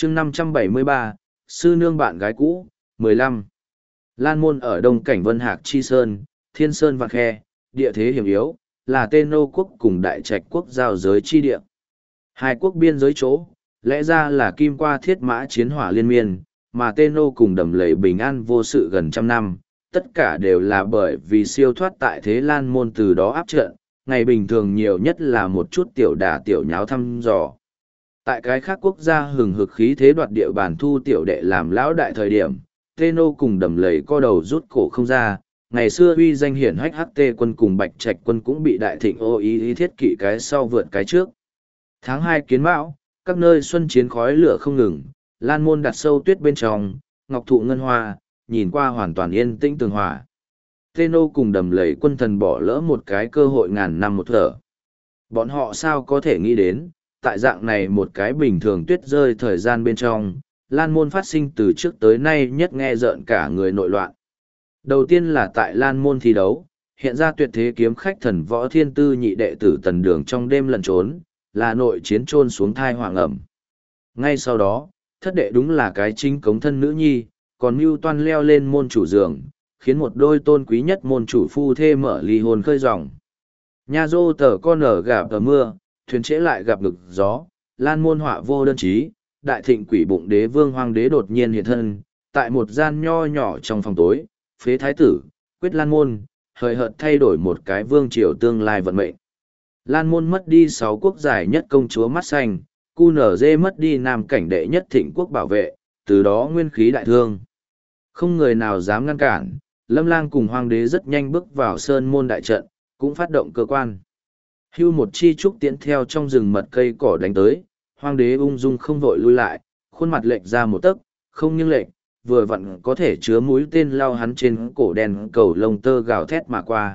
chương 573, sư nương bạn gái cũ, 15. Lan Môn ở đông cảnh Vân Hạc Chi Sơn, Thiên Sơn Vạn Khe, địa thế hiểm yếu, là tên nô quốc cùng đại trạch quốc giao giới chi địa. Hai quốc biên giới chỗ, lẽ ra là kim qua thiết mã chiến hỏa liên miên, mà tên nô cùng đầm lầy bình an vô sự gần trăm năm, tất cả đều là bởi vì siêu thoát tại thế Lan Môn từ đó áp trận, ngày bình thường nhiều nhất là một chút tiểu đả tiểu nháo thăm dò. Tại cái khác quốc gia hừng hực khí thế đoạt địa bàn thu tiểu đệ làm lão đại thời điểm, tên nô cùng đầm lầy co đầu rút cổ không ra. Ngày xưa uy danh hiển hách HT quân cùng Bạch Trạch quân cũng bị đại thịnh ô ý thiết kỵ cái sau vượt cái trước. Tháng 2 kiến mão, các nơi xuân chiến khói lửa không ngừng, Lan Môn đặt sâu tuyết bên trong, ngọc thụ ngân hoa, nhìn qua hoàn toàn yên tĩnh tường hòa. Tên nô cùng đầm lầy quân thần bỏ lỡ một cái cơ hội ngàn năm một thở. Bọn họ sao có thể nghĩ đến, tại dạng này một cái bình thường tuyết rơi thời gian bên trong, Lan Môn phát sinh từ trước tới nay nhất nghe rợn cả người nội loạn. Đầu tiên là tại Lan Môn thi đấu, hiện ra tuyệt thế kiếm khách thần võ thiên tư nhị đệ tử Tần Đường trong đêm lẩn trốn, là nội chiến trôn xuống thai hoàng ẩm. Ngay sau đó, thất đệ đúng là cái chính cống thân nữ nhi, còn mưu toan leo lên môn chủ giường, khiến một đôi tôn quý nhất môn chủ phu thê mở ly hôn khơi ròng. Nhà dô tờ con ở gặp tờ mưa, thuyền trễ lại gặp ngực gió, Lan Môn họa vô đơn chí, đại thịnh quỷ bụng đế vương hoàng đế đột nhiên hiện thân, tại một gian nho nhỏ trong phòng tối, phế thái tử, quyết Lan Môn, hời hợt thay đổi một cái vương triều tương lai vận mệnh. Lan Môn mất đi 6 quốc giải nhất công chúa mắt xanh, QNZ mất đi nam cảnh đệ nhất thịnh quốc bảo vệ, từ đó nguyên khí đại thương. Không người nào dám ngăn cản, Lâm Lang cùng hoàng đế rất nhanh bước vào sơn môn đại trận, cũng phát động cơ quan. Hưu một chi trúc tiễn theo trong rừng mật cây cỏ đánh tới, hoàng đế ung dung không vội lui lại, khuôn mặt lệch ra một tấc, không nghiêng lệch, vừa vặn có thể chứa mũi tên lao hắn trên cổ đen cầu lông tơ gào thét mà qua.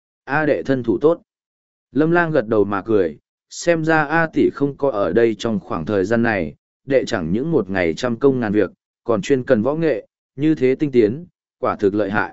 A đệ thân thủ tốt. Lâm Lang gật đầu mà cười, xem ra A tỷ không có ở đây trong khoảng thời gian này, đệ chẳng những một ngày trăm công ngàn việc, còn chuyên cần võ nghệ, như thế tinh tiến, quả thực lợi hại.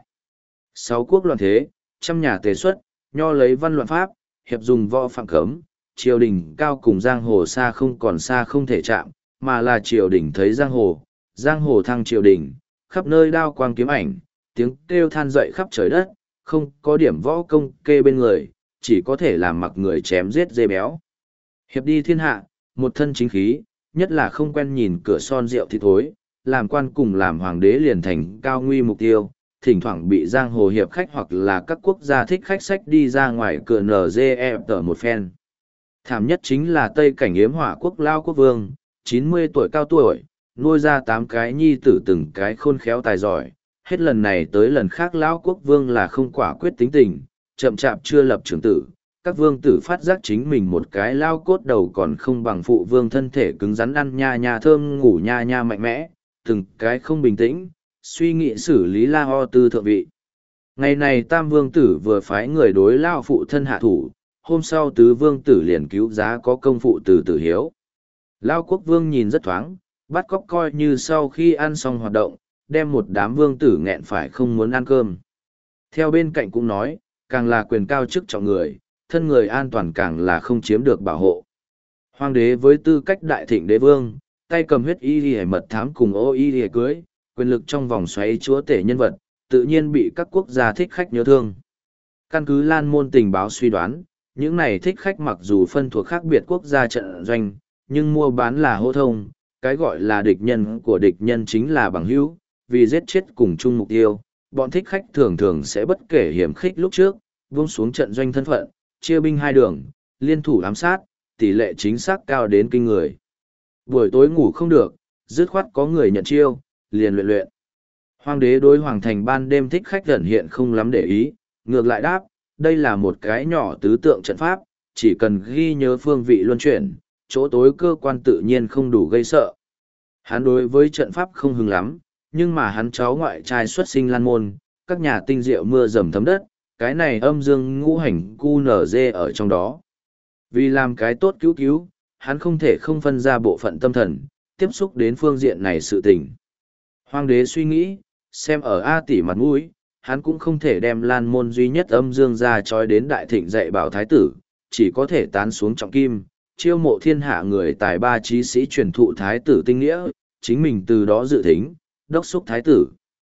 6 quốc loạn thế, trăm nhà tề xuất, nho lấy văn loạn pháp, hiệp dùng võ phạm cấm, triều đình cao cùng giang hồ xa không còn xa không thể chạm, mà là triều đình thấy giang hồ thăng triều đình, khắp nơi đao quang kiếm ảnh, tiếng kêu than dậy khắp trời đất, không có điểm võ công kê bên người, chỉ có thể làm mặc người chém giết dê béo. Hiệp đi thiên hạ, một thân chính khí, nhất là không quen nhìn cửa son rượu thì thối, làm quan cùng làm hoàng đế liền thành cao nguy mục tiêu, thỉnh thoảng bị giang hồ hiệp khách hoặc là các quốc gia thích khách sách đi ra ngoài cửa NGE tờ một phen. Thảm nhất chính là Tây cảnh Yếm Hỏa quốc Lao quốc vương, 90 tuổi cao tuổi, nuôi ra 8 cái nhi tử từng cái khôn khéo tài giỏi, hết lần này tới lần khác Lão quốc vương là không quả quyết tính tình, chậm chạp chưa lập trưởng tử. Các vương tử phát giác chính mình một cái lao cốt đầu còn không bằng phụ vương thân thể cứng rắn ăn nha nha thơm ngủ nha nha mạnh mẽ, từng cái không bình tĩnh, suy nghĩ xử lý La Ho tư thượng vị. Ngày này tam vương tử vừa phái người đối lao phụ thân hạ thủ, hôm sau tứ vương tử liền cứu giá có công phụ từ tử hiếu. Lao quốc vương nhìn rất thoáng, bắt cóc coi như sau khi ăn xong hoạt động, đem một đám vương tử nghẹn phải không muốn ăn cơm. Theo bên cạnh cũng nói, càng là quyền cao chức trọng người, thân người an toàn càng là không chiếm được bảo hộ. Hoàng đế với tư cách đại thịnh đế vương, tay cầm huyết y lìa mật thám cùng ô y lìa cưới, quyền lực trong vòng xoáy chúa tể nhân vật, tự nhiên bị các quốc gia thích khách nhớ thương. Căn cứ Lan Môn tình báo suy đoán, những này thích khách mặc dù phân thuộc khác biệt quốc gia trận doanh, nhưng mua bán là hô thông, cái gọi là địch nhân của địch nhân chính là bằng hữu, vì giết chết cùng chung mục tiêu, bọn thích khách thường thường sẽ bất kể hiểm khích lúc trước, buông xuống trận doanh thân phận, chia binh hai đường, liên thủ ám sát, tỷ lệ chính xác cao đến kinh người. Buổi tối ngủ không được, dứt khoát có người nhận chiêu, liền luyện luyện. Hoàng đế đối hoàng thành ban đêm thích khách gần hiện không lắm để ý, ngược lại đáp, đây là một cái nhỏ tứ tượng trận pháp, chỉ cần ghi nhớ phương vị luân chuyển, chỗ tối cơ quan tự nhiên không đủ gây sợ. Hắn đối với trận pháp không hứng lắm, nhưng mà hắn cháu ngoại trai xuất sinh Lan Môn, các nhà tinh diệu mưa dầm thấm đất, cái này âm dương ngũ hành cu nở dê ở trong đó. Vì làm cái tốt cứu, hắn không thể không phân ra bộ phận tâm thần, tiếp xúc đến phương diện này sự tình. Hoàng đế suy nghĩ, xem ở A tỷ mặt mũi, hắn cũng không thể đem Lan Môn duy nhất âm dương ra trói đến đại thịnh dạy bảo thái tử, chỉ có thể tán xuống trọng kim, chiêu mộ thiên hạ người tài ba trí sĩ truyền thụ thái tử tinh nghĩa, chính mình từ đó dự thính, đốc xúc thái tử.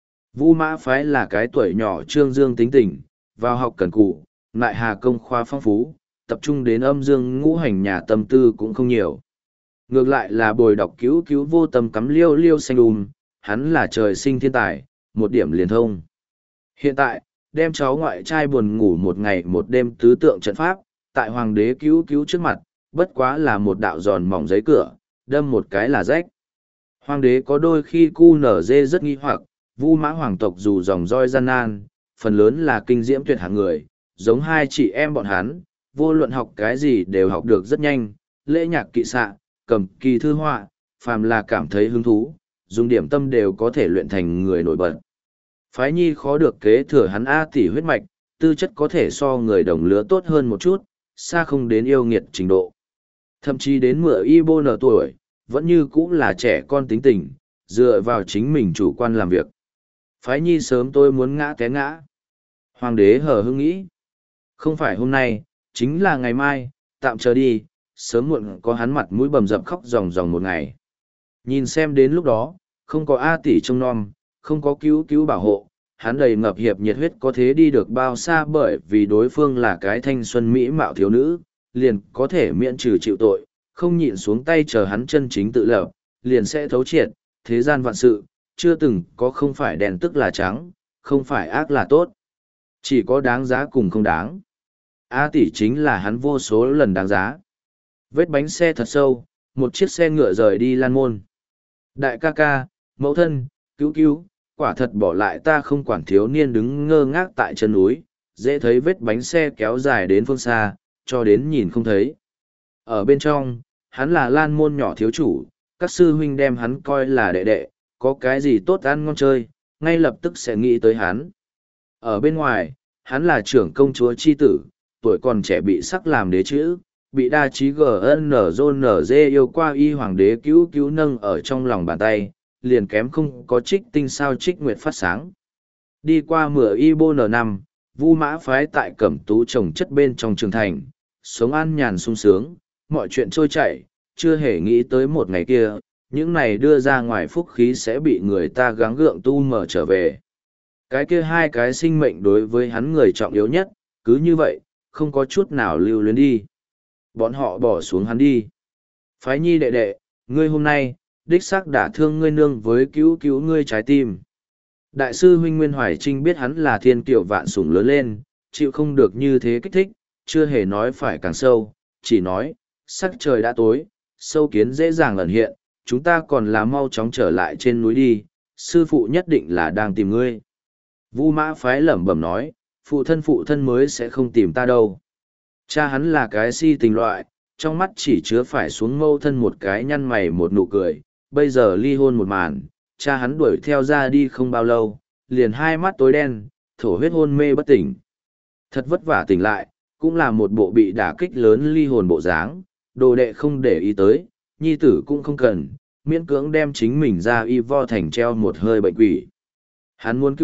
Vu Mã phái là cái tuổi nhỏ trương dương tính tình, vào học cần cù, lại hà công khoa phong phú, tập trung đến âm dương ngũ hành nhà tâm tư cũng không nhiều. Ngược lại là bồi đọc cứu cứu vô tâm cắm liêu liêu xanh hắn là trời sinh thiên tài, một điểm liền thông. Hiện tại, đem cháu ngoại trai buồn ngủ một ngày một đêm tứ tượng trận pháp, tại hoàng đế cứu cứu trước mặt, bất quá là một đạo giòn mỏng giấy cửa, đâm một cái là rách. Hoàng đế có đôi khi cu nở dê rất nghi hoặc, Vu Mã hoàng tộc dù dòng roi gian nan, phần lớn là kinh diễm tuyệt hạng người, giống hai chị em bọn hắn, vô luận học cái gì đều học được rất nhanh, lễ nhạc kỵ xạ, cầm kỳ thư họa, phàm là cảm thấy hứng thú, dùng điểm tâm đều có thể luyện thành người nổi bật. Phái nhi khó được kế thừa hắn A tỷ huyết mạch, tư chất có thể so người đồng lứa tốt hơn một chút, xa không đến yêu nghiệt trình độ. Thậm chí đến mửa y bô nở tuổi, vẫn như cũng là trẻ con tính tình, dựa vào chính mình chủ quan làm việc. Phái nhi sớm tôi muốn ngã té ngã. Hoàng đế hờ hững nghĩ. Không phải hôm nay, chính là ngày mai, tạm chờ đi, sớm muộn có hắn mặt mũi bầm dập khóc ròng ròng một ngày. Nhìn xem đến lúc đó, không có A tỷ trông nom, không có cứu cứu bảo hộ, hắn đầy ngập hiệp nhiệt huyết có thế đi được bao xa bởi vì đối phương là cái thanh xuân mỹ mạo thiếu nữ, liền có thể miễn trừ chịu tội, không nhịn xuống tay chờ hắn chân chính tự lập, liền sẽ thấu triệt, thế gian vạn sự, chưa từng có không phải đèn tức là trắng, không phải ác là tốt. Chỉ có đáng giá cùng không đáng. A tỷ chính là hắn vô số lần đáng giá. Vết bánh xe thật sâu, một chiếc xe ngựa rời đi Lan Môn. Đại ca ca, mẫu thân, cứu cứu, quả thật bỏ lại ta không quản thiếu niên đứng ngơ ngác tại chân núi, dễ thấy vết bánh xe kéo dài đến phương xa, cho đến nhìn không thấy. Ở bên trong, hắn là Lan Môn nhỏ thiếu chủ, các sư huynh đem hắn coi là đệ đệ, có cái gì tốt ăn ngon chơi, ngay lập tức sẽ nghĩ tới hắn. Ở bên ngoài, hắn là trưởng công chúa chi tử, tuổi còn trẻ bị sắc làm đế chữ, bị đa trí GNZ yêu qua y hoàng đế cứu cứu nâng ở trong lòng bàn tay, liền kém không có trích tinh sao trích nguyệt phát sáng. Đi qua mửa y bô n5, Vu Mã phái tại Cẩm Tú trồng chất bên trong trường thành, sống an nhàn sung sướng, mọi chuyện trôi chảy, chưa hề nghĩ tới một ngày kia, những này đưa ra ngoài phúc khí sẽ bị người ta gắng gượng tu mở trở về. Cái kia hai cái sinh mệnh đối với hắn người trọng yếu nhất, cứ như vậy, không có chút nào lưu luyến đi. Bọn họ bỏ xuống hắn đi. Phái nhi đệ đệ, ngươi hôm nay, đích xác đả thương ngươi nương với cứu cứu ngươi trái tim. Đại sư huynh Nguyên Hoài Trinh biết hắn là thiên kiều vạn sủng lớn lên, chịu không được như thế kích thích, chưa hề nói phải càng sâu, chỉ nói, sắc trời đã tối, sâu kiến dễ dàng ẩn hiện, chúng ta còn là mau chóng trở lại trên núi đi, sư phụ nhất định là đang tìm ngươi. Vu Mã phái lẩm bẩm nói, phụ thân mới sẽ không tìm ta đâu. Cha hắn là cái si tình loại, trong mắt chỉ chứa phải xuống mâu thân một cái nhăn mày một nụ cười, bây giờ ly hôn một màn, cha hắn đuổi theo ra đi không bao lâu, liền hai mắt tối đen, thổ huyết hôn mê bất tỉnh. Thật vất vả tỉnh lại, cũng là một bộ bị đả kích lớn ly hồn bộ dáng, đồ đệ không để ý tới, nhi tử cũng không cần, miễn cưỡng đem chính mình ra y vo thành treo một hơi bệnh quỷ. Hắn muốn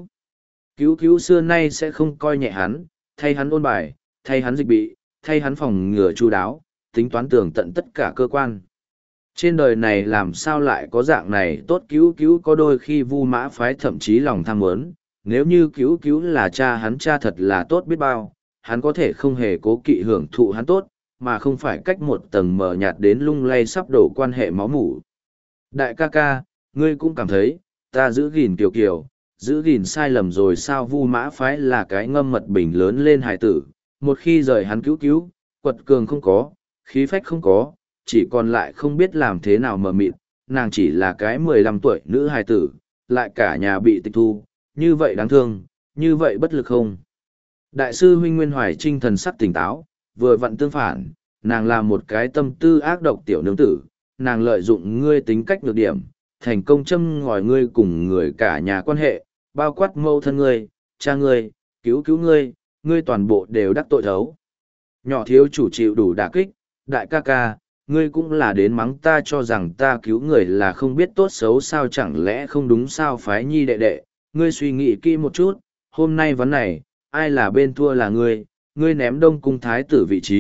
cứu cứu xưa nay sẽ không coi nhẹ hắn, thay hắn ôn bài, thay hắn dịch bị, thay hắn phòng ngừa chu đáo, tính toán tường tận tất cả cơ quan. Trên đời này làm sao lại có dạng này tốt cứu có đôi khi Vu Mã phái thậm chí lòng tham muốn, nếu như cứu là cha hắn cha thật là tốt biết bao, hắn có thể không hề cố kỵ hưởng thụ hắn tốt, mà không phải cách một tầng mờ nhạt đến lung lay sắp đổ quan hệ máu mủ. Đại ca ca, ngươi cũng cảm thấy, ta giữ gìn kiều, giữ gìn sai lầm rồi sao? Vu Mã phái là cái ngâm mật bình lớn lên hài tử, một khi rời hắn cứu, quật cường không có, khí phách không có, chỉ còn lại không biết làm thế nào mờ mịt, nàng chỉ là cái 15 tuổi nữ hài tử, lại cả nhà bị tịch thu, như vậy đáng thương, như vậy bất lực không? Đại sư huynh Nguyên Hoài Trinh thần sắc tỉnh táo, vừa vặn tương phản, nàng là một cái tâm tư ác độc tiểu nương tử, nàng lợi dụng ngươi tính cách nhược điểm, thành công châm ngòi ngươi cùng người cả nhà quan hệ, bao quát mâu thân ngươi, cha ngươi, cứu ngươi toàn bộ đều đắc tội thấu. Nhỏ thiếu chủ chịu đủ đả kích, đại ca ca, ngươi cũng là đến mắng ta cho rằng ta cứu người là không biết tốt xấu sao, chẳng lẽ không đúng sao? Phái nhi đệ đệ, ngươi suy nghĩ kỹ một chút, hôm nay vấn này, ai là bên thua là ngươi ném Đông Cung thái tử vị trí,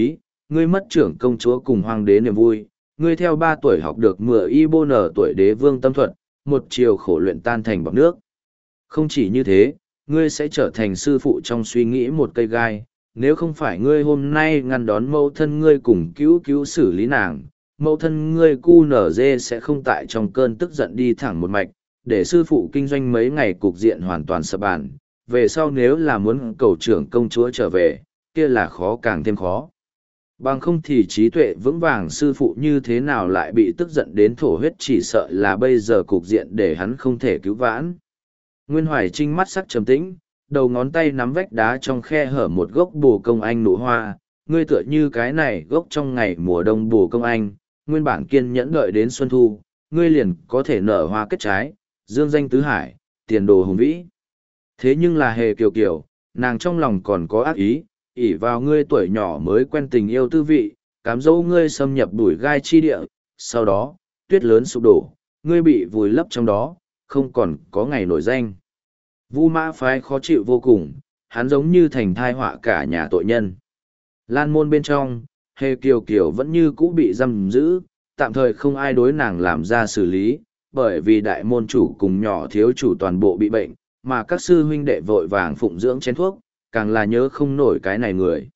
ngươi mất trưởng công chúa cùng hoàng đế niềm vui, ngươi theo 3 tuổi học được mửa y bô nở tuổi đế vương tâm thuật, một chiều khổ luyện tan thành bọt nước. Không chỉ như thế, ngươi sẽ trở thành sư phụ trong suy nghĩ một cây gai, nếu không phải ngươi hôm nay ngăn đón mẫu thân ngươi cùng cứu cứu xử lý nàng, mẫu thân ngươi cu nở dê sẽ không tại trong cơn tức giận đi thẳng một mạch, để sư phụ kinh doanh mấy ngày cục diện hoàn toàn sập bàn, về sau nếu là muốn cầu trưởng công chúa trở về, kia là khó càng thêm khó. Bằng không thì trí tuệ vững vàng sư phụ như thế nào lại bị tức giận đến thổ huyết, chỉ sợ là bây giờ cục diện để hắn không thể cứu vãn. Nguyên Hoài Trinh mắt sắc trầm tĩnh, đầu ngón tay nắm vách đá trong khe hở một gốc bồ công anh nụ hoa, ngươi tựa như cái này gốc trong ngày mùa đông bồ công anh, nguyên bản kiên nhẫn đợi đến xuân thu, ngươi liền có thể nở hoa kết trái, dương danh tứ hải, tiền đồ hùng vĩ. Thế nhưng là Hề Kiều Kiều, nàng trong lòng còn có ác ý, ỷ vào ngươi tuổi nhỏ mới quen tình yêu tư vị, cám dỗ ngươi xâm nhập bụi gai chi địa, sau đó, tuyết lớn sụp đổ, ngươi bị vùi lấp trong đó, không còn có ngày nổi danh. Vu Mã Phái khó chịu vô cùng, hắn giống như thành thai họa cả nhà tội nhân. Lan môn bên trong, Hề Kiều Kiều vẫn như cũ bị giam giữ, tạm thời không ai đối nàng làm ra xử lý, bởi vì đại môn chủ cùng nhỏ thiếu chủ toàn bộ bị bệnh, mà các sư huynh đệ vội vàng phụng dưỡng chén thuốc, càng là nhớ không nổi cái này người.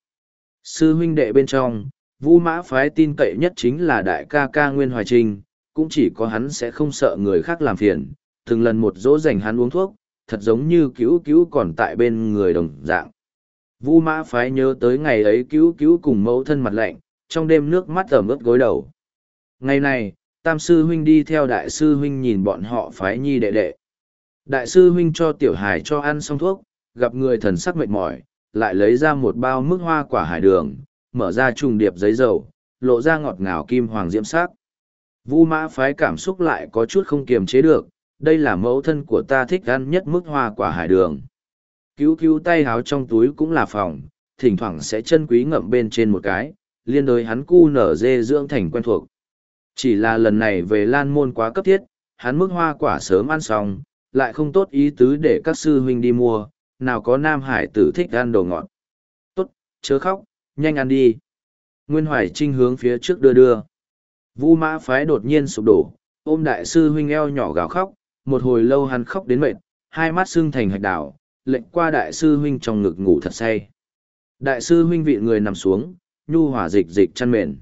Sư huynh đệ bên trong, Vu Mã Phái tin cậy nhất chính là đại ca ca Nguyên Hoài Trinh, cũng chỉ có hắn sẽ không sợ người khác làm phiền, từng lần một dỗ dành hắn uống thuốc, thật giống như cứu cứu còn tại bên người đồng dạng. Vu Mã Phái nhớ tới ngày ấy cứu cứu cùng mẫu thân mặt lạnh, trong đêm nước mắt ẩm ướt gối đầu. Ngày này, Tam sư huynh đi theo đại sư huynh nhìn bọn họ phái nhi đệ đệ. Đại sư huynh cho tiểu hài cho ăn xong thuốc, gặp người thần sắc mệt mỏi, lại lấy ra một bao mức hoa quả hải đường, mở ra trùng điệp giấy dầu, lộ ra ngọt ngào kim hoàng diễm sắc. Vu Mã Phái cảm xúc lại có chút không kiềm chế được, đây là mẫu thân của ta thích ăn nhất mức hoa quả hải đường. Cứu cứu tay háo trong túi cũng là phòng, thỉnh thoảng sẽ chân quý ngậm bên trên một cái, liên đối hắn cu nở dê dưỡng thành quen thuộc. Chỉ là lần này về Lan Môn quá cấp thiết, hắn mức hoa quả sớm ăn xong, lại không tốt ý tứ để các sư huynh đi mua, nào có nam hải tử thích ăn đồ ngọt. Tốt, chớ khóc, nhanh ăn đi. Nguyên Hoài Trinh hướng phía trước đưa. Vu Mã Phái đột nhiên sụp đổ, ôm đại sư huynh eo nhỏ gào khóc, một hồi lâu hắn khóc đến mệt, hai mắt sưng thành hạch đảo, lệnh qua đại sư huynh trong ngực ngủ thật say. Đại sư huynh vị người nằm xuống, nhu hòa dịch dịch chăn mền.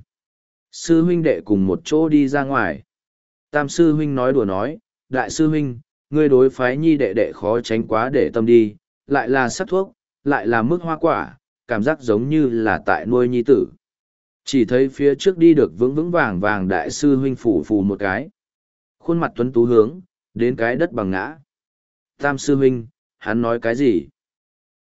Sư huynh đệ cùng một chỗ đi ra ngoài. Tam sư huynh nói đùa nói, đại sư huynh, ngươi đối phái nhi đệ đệ khó tránh quá để tâm đi, lại là sắc thuốc, lại là mức hoa quả, cảm giác giống như là tại nuôi nhi tử. Chỉ thấy phía trước đi được vững vững vàng vàng đại sư huynh phủ phù một cái. Khuôn mặt tuấn tú hướng, đến cái đất bằng ngã. Tam sư huynh, hắn nói cái gì?